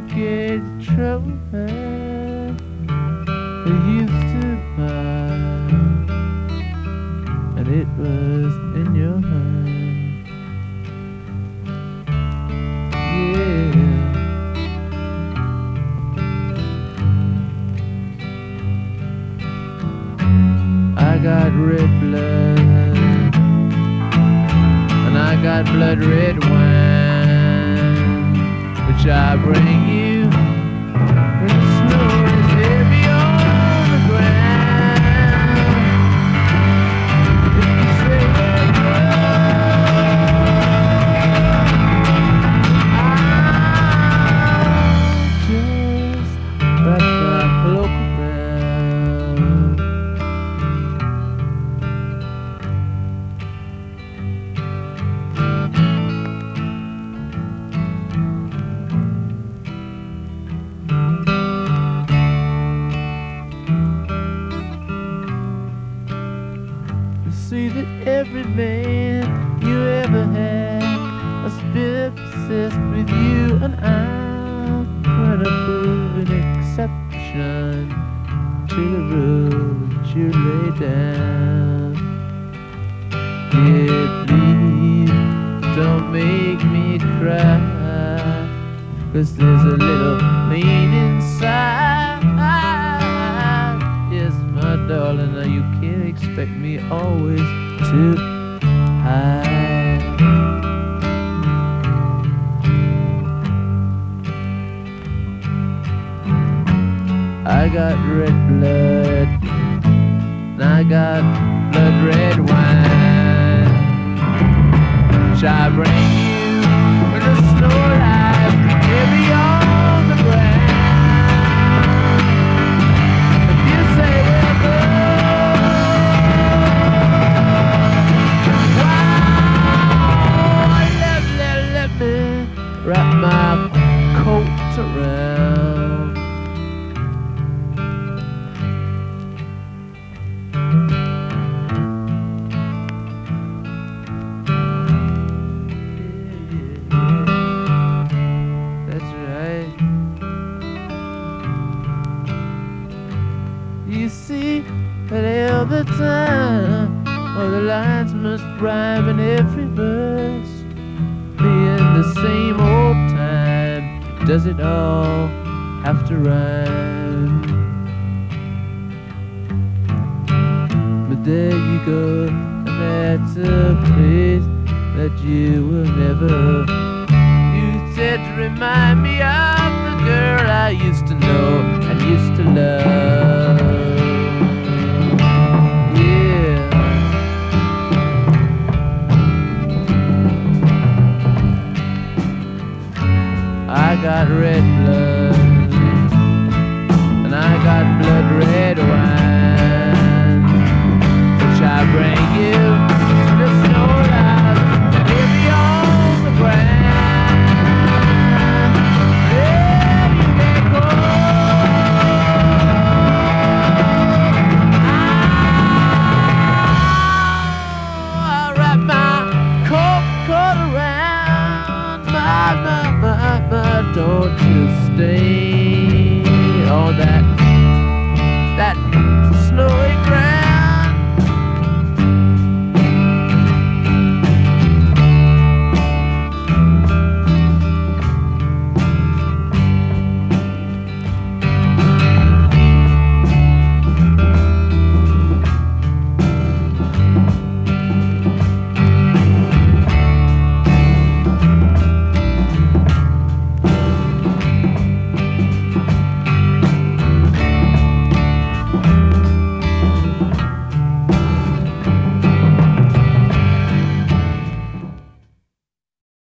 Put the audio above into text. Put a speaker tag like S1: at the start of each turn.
S1: get trouble I used to buy, and it was in your hand. Yeah. I got red blood, and I got blood red wine, which I bring you when the snow is heavy on the ground. If you say we're I'll just wrap my cloak around. See that every man you ever had must be obsessed with you, and I'm trying to prove an exception to the rule that you lay down. Yeah, please don't make me cry, 'cause there's a little pain inside. Yes, my darling, now you can't expect me always to hide. I got red blood, and I got blood red wine, which I bring you when the snow lies heavy on the ground. If you say we're let me wrap my coat around. That's right. You see that all the time, all the lines must rhyme in every verse, being the same old time. Does it all have to rhyme? But there you go, and that's a place that you will never. You said to remind me of the girl I used to know and used to love. Yeah. I got red blood, and I got blood red wine, which I bring you to the snow lies heavy on the ground. Yeah, you can go. I'll wrap my coat around my. Don't you stay